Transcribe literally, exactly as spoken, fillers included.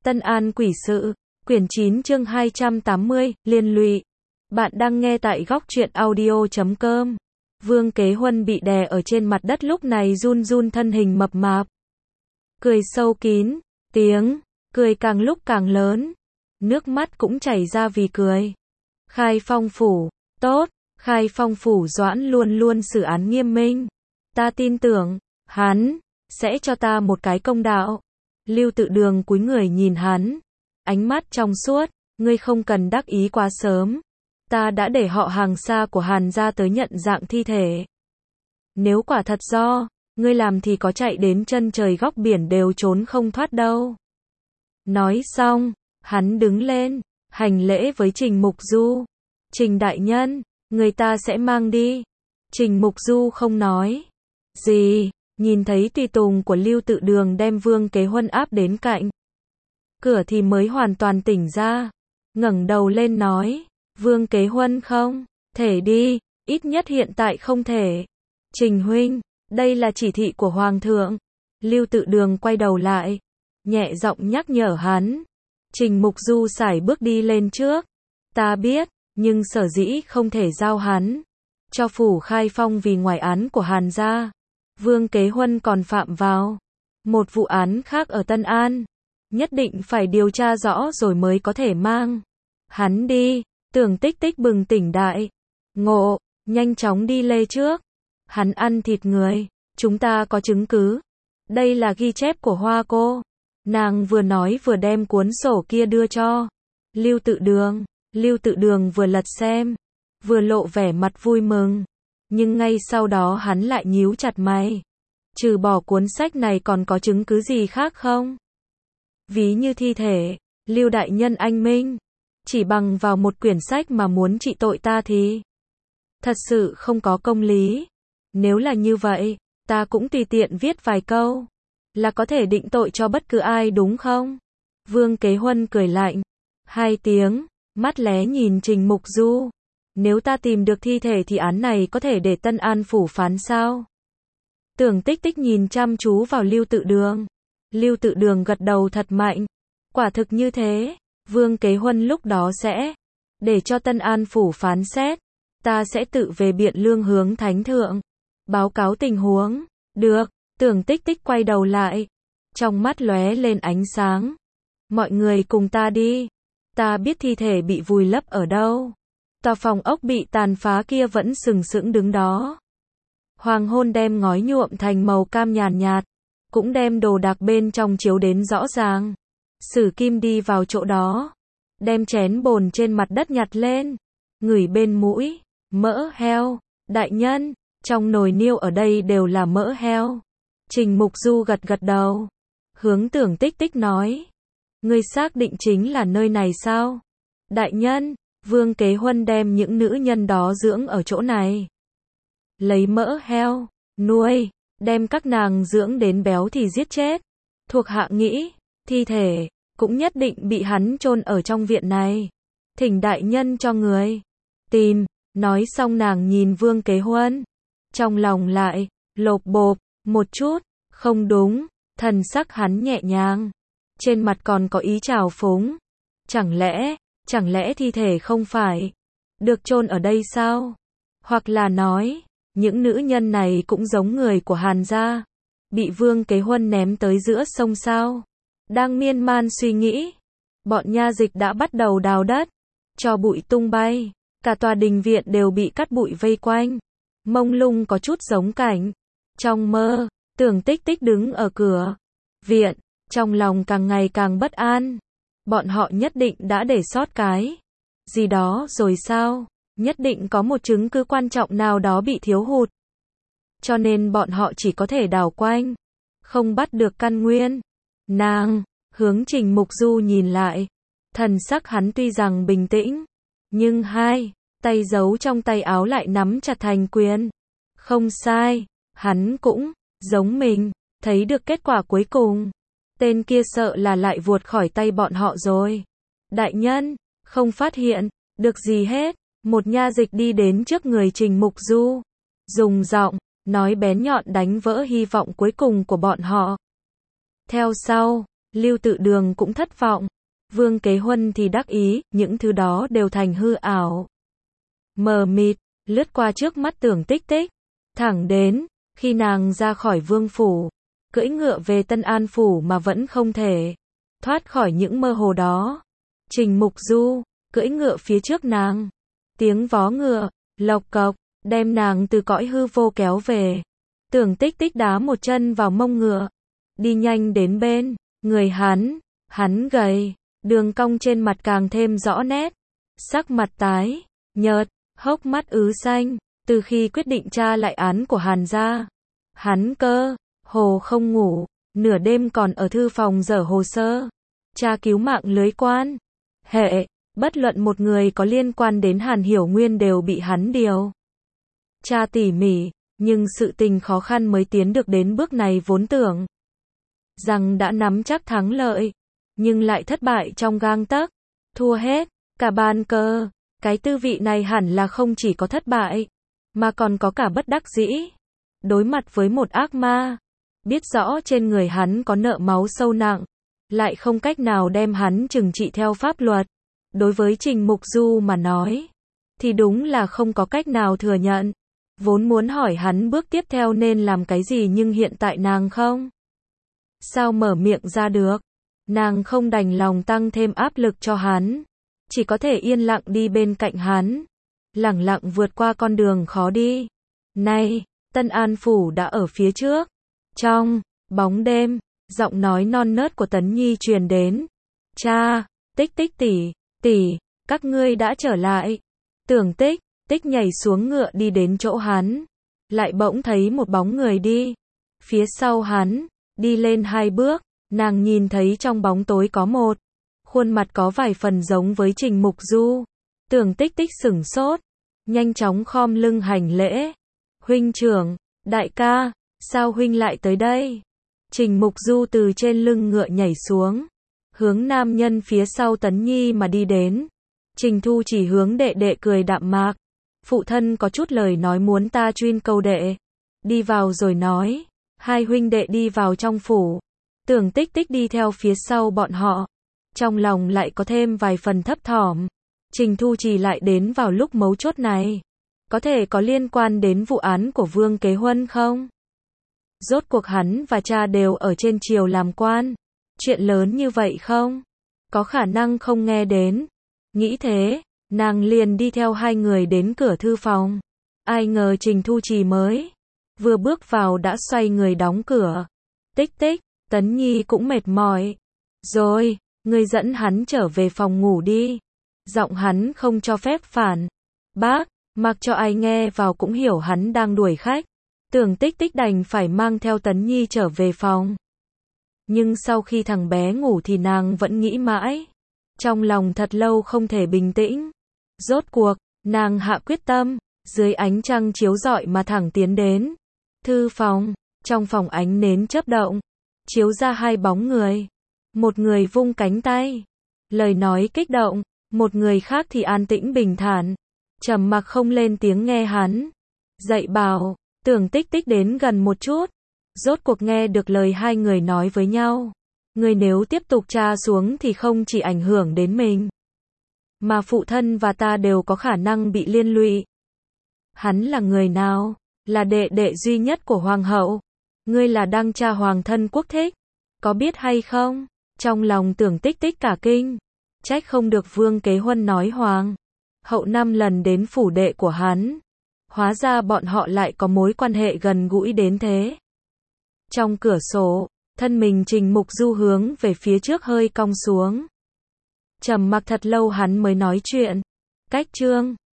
Tân An Quỷ Sự, quyển chín chương hai trăm tám mươi, liên lụy. Bạn đang nghe tại góc truyện audio chấm com. Vương Kế Huân bị đè ở trên mặt đất lúc này run run thân hình mập mạp. Cười sâu kín, tiếng, cười càng lúc càng lớn. Nước mắt cũng chảy ra vì cười. Khai Phong Phủ, tốt, Khai Phong Phủ Doãn luôn luôn xử án nghiêm minh. Ta tin tưởng, hắn, sẽ cho ta một cái công đạo. Lưu Tự Đường cúi người nhìn hắn. Ánh mắt trong suốt, ngươi không cần đắc ý quá sớm. Ta đã để họ hàng xa của Hàn gia tới nhận dạng thi thể. Nếu quả thật do, ngươi làm thì có chạy đến chân trời góc biển đều trốn không thoát đâu. Nói xong, hắn đứng lên, hành lễ với Trình Mục Du. Trình đại nhân, người ta sẽ mang đi. Trình Mục Du không nói gì, nhìn thấy tùy tùng của Lưu Tự Đường đem Vương Kế Huân áp đến cạnh cửa thì mới hoàn toàn tỉnh ra, ngẩng đầu lên nói, Vương Kế Huân không thể đi, ít nhất hiện tại không thể. Trình huynh, đây là chỉ thị của Hoàng thượng. Lưu Tự Đường quay đầu lại, nhẹ giọng nhắc nhở hắn. Trình Mục Du sải bước đi lên trước. Ta biết, nhưng sở dĩ không thể giao hắn cho phủ Khai Phong vì ngoài án của Hàn gia. Vương Kế Huân còn phạm vào một vụ án khác ở Tân An. Nhất định phải điều tra rõ rồi mới có thể mang hắn đi. Tưởng Tích Tích bừng tỉnh đại ngộ, nhanh chóng đi lê trước. Hắn ăn thịt người, chúng ta có chứng cứ. Đây là ghi chép của Hoa cô. Nàng vừa nói vừa đem cuốn sổ kia đưa cho Lưu Tự Đường. Lưu Tự Đường vừa lật xem, vừa lộ vẻ mặt vui mừng. Nhưng ngay sau đó hắn lại nhíu chặt mày. Trừ bỏ cuốn sách này còn có chứng cứ gì khác không? Ví như thi thể, Lưu đại nhân anh minh. Chỉ bằng vào một quyển sách mà muốn trị tội ta thì thật sự không có công lý. Nếu là như vậy, ta cũng tùy tiện viết vài câu là có thể định tội cho bất cứ ai đúng không? Vương Kế Huân cười lạnh hai tiếng, mắt lé nhìn Trình Mục Du. Nếu ta tìm được thi thể thì án này có thể để Tân An phủ phán sao? Tưởng Tích Tích nhìn chăm chú vào Lưu Tự Đường. Lưu Tự Đường gật đầu thật mạnh. Quả thực như thế, Vương Kế Huân lúc đó sẽ để cho Tân An phủ phán xét. Ta sẽ tự về Biện Lương hướng Thánh thượng báo cáo tình huống. Được. Tưởng Tích Tích quay đầu lại, trong mắt lóe lên ánh sáng. Mọi người cùng ta đi. Ta biết thi thể bị vùi lấp ở đâu. Tòa phòng ốc bị tàn phá kia vẫn sừng sững đứng đó. Hoàng hôn đem ngói nhuộm thành màu cam nhàn nhạt, cũng đem đồ đạc bên trong chiếu đến rõ ràng. Sử Kim đi vào chỗ đó, đem chén bồn trên mặt đất nhặt lên, ngửi bên mũi, mỡ heo. Đại nhân, trong nồi niêu ở đây đều là mỡ heo. Trình Mục Du gật gật đầu, hướng Tưởng Tích Tích nói, ngươi xác định chính là nơi này sao? Đại nhân, Vương Kế Huân đem những nữ nhân đó dưỡng ở chỗ này. Lấy mỡ heo, nuôi, đem các nàng dưỡng đến béo thì giết chết. Thuộc hạ nghĩ, thi thể, cũng nhất định bị hắn chôn ở trong viện này. Thỉnh đại nhân cho người tìm. Nói xong nàng nhìn Vương Kế Huân. Trong lòng lại, lộp bộp, một chút, không đúng, thần sắc hắn nhẹ nhàng. Trên mặt còn có ý trào phúng. Chẳng lẽ, chẳng lẽ thi thể không phải được chôn ở đây sao? Hoặc là nói, những nữ nhân này cũng giống người của Hàn gia, bị Vương Kế Huân ném tới giữa sông sao? Đang miên man suy nghĩ, bọn nha dịch đã bắt đầu đào đất, cho bụi tung bay, cả tòa đình viện đều bị cát bụi vây quanh, mông lung có chút giống cảnh trong mơ. Tưởng Tích Tích đứng ở cửa viện, trong lòng càng ngày càng bất an. Bọn họ nhất định đã để sót cái gì đó rồi sao? Nhất định có một chứng cứ quan trọng nào đó bị thiếu hụt. Cho nên bọn họ chỉ có thể đào quanh, không bắt được căn nguyên. Nàng, hướng Trình Mục Du nhìn lại. Thần sắc hắn tuy rằng bình tĩnh, nhưng hai tay giấu trong tay áo lại nắm chặt thành quyền. Không sai, hắn cũng giống mình, thấy được kết quả cuối cùng. Tên kia sợ là lại vuột khỏi tay bọn họ rồi. Đại nhân, không phát hiện được gì hết. Một nha dịch đi đến trước người Trình Mục Du, dùng giọng nói bén nhọn đánh vỡ hy vọng cuối cùng của bọn họ. Theo sau, Lưu Tự Đường cũng thất vọng. Vương Kế Huân thì đắc ý, những thứ đó đều thành hư ảo. Mờ mịt, lướt qua trước mắt Tưởng Tích Tích. Thẳng đến, khi nàng ra khỏi vương phủ, cưỡi ngựa về Tân An phủ mà vẫn không thể thoát khỏi những mơ hồ đó. Trình Mục Du, cưỡi ngựa phía trước nàng. Tiếng vó ngựa, lộc cộc, đem nàng từ cõi hư vô kéo về. Tưởng Tích Tích đá một chân vào mông ngựa. Đi nhanh đến bên, người hắn, hắn gầy, đường cong trên mặt càng thêm rõ nét. Sắc mặt tái, nhợt, hốc mắt ứ xanh, từ khi quyết định tra lại án của Hàn gia. Hắn cơ, hồ không ngủ, nửa đêm còn ở thư phòng dở hồ sơ. Tra cứu mạng lưới quan. Hệ, bất luận một người có liên quan đến Hàn Hiểu Nguyên đều bị hắn điều tra tỉ mỉ, nhưng sự tình khó khăn mới tiến được đến bước này vốn tưởng rằng đã nắm chắc thắng lợi, nhưng lại thất bại trong gang tấc, thua hết, cả bàn cờ. Cái tư vị này hẳn là không chỉ có thất bại, mà còn có cả bất đắc dĩ. Đối mặt với một ác ma, biết rõ trên người hắn có nợ máu sâu nặng, lại không cách nào đem hắn trừng trị theo pháp luật. Đối với Trình Mục Du mà nói, thì đúng là không có cách nào thừa nhận. Vốn muốn hỏi hắn bước tiếp theo nên làm cái gì nhưng hiện tại nàng không sao mở miệng ra được. Nàng không đành lòng tăng thêm áp lực cho hắn, chỉ có thể yên lặng đi bên cạnh hắn, lẳng lặng vượt qua con đường khó đi. Nay, Tân An phủ đã ở phía trước. Trong bóng đêm, giọng nói non nớt của Tấn Nhi truyền đến. Cha, Tích Tích tỷ, tỷ, các ngươi đã trở lại. Tưởng Tích, Tích nhảy xuống ngựa đi đến chỗ hắn, lại bỗng thấy một bóng người đi phía sau hắn, đi lên hai bước, nàng nhìn thấy trong bóng tối có một khuôn mặt có vài phần giống với Trình Mục Du. Tưởng Tích Tích sửng sốt, nhanh chóng khom lưng hành lễ. Huynh trưởng, đại ca, sao huynh lại tới đây? Trình Mục Du từ trên lưng ngựa nhảy xuống, hướng nam nhân phía sau Tấn Nhi mà đi đến. Trình Thu chỉ hướng đệ đệ cười đạm mạc. Phụ thân có chút lời nói muốn ta chuyên câu đệ. Đi vào rồi nói. Hai huynh đệ đi vào trong phủ. Tưởng Tích Tích đi theo phía sau bọn họ. Trong lòng lại có thêm vài phần thấp thỏm. Trình Thu chỉ lại đến vào lúc mấu chốt này. Có thể có liên quan đến vụ án của Vương Kế Huân không? Rốt cuộc hắn và cha đều ở trên triều làm quan. Chuyện lớn như vậy không? Có khả năng không nghe đến. Nghĩ thế, nàng liền đi theo hai người đến cửa thư phòng. Ai ngờ Trình Thu Trì mới vừa bước vào đã xoay người đóng cửa. Tích Tích, Tấn Nhi cũng mệt mỏi. Rồi, ngươi dẫn hắn trở về phòng ngủ đi. Giọng hắn không cho phép phản bác, mặc cho ai nghe vào cũng hiểu hắn đang đuổi khách. Tưởng Tích Tích đành phải mang theo Tấn Nhi trở về phòng. Nhưng sau khi thằng bé ngủ thì nàng vẫn nghĩ mãi. Trong lòng thật lâu không thể bình tĩnh. Rốt cuộc, nàng hạ quyết tâm, dưới ánh trăng chiếu rọi mà thẳng tiến đến thư phòng. Trong phòng ánh nến chớp động, chiếu ra hai bóng người. Một người vung cánh tay, lời nói kích động, một người khác thì an tĩnh bình thản, trầm mặc không lên tiếng nghe hắn dạy bảo. Tưởng Tích Tích đến gần một chút, rốt cuộc nghe được lời hai người nói với nhau. Người nếu tiếp tục tra xuống thì không chỉ ảnh hưởng đến mình, mà phụ thân và ta đều có khả năng bị liên lụy. Hắn là người nào? Là đệ đệ duy nhất của hoàng hậu. Ngươi là đăng cha hoàng thân quốc thích, có biết hay không? Trong lòng Tưởng Tích Tích cả kinh, trách không được Vương Kế Huân nói hoàng hậu năm lần đến phủ đệ của hắn. Hóa ra bọn họ lại có mối quan hệ gần gũi đến thế. Trong cửa sổ, thân mình Trình Mục Du hướng về phía trước hơi cong xuống. Trầm mặc thật lâu hắn mới nói chuyện. Cách chương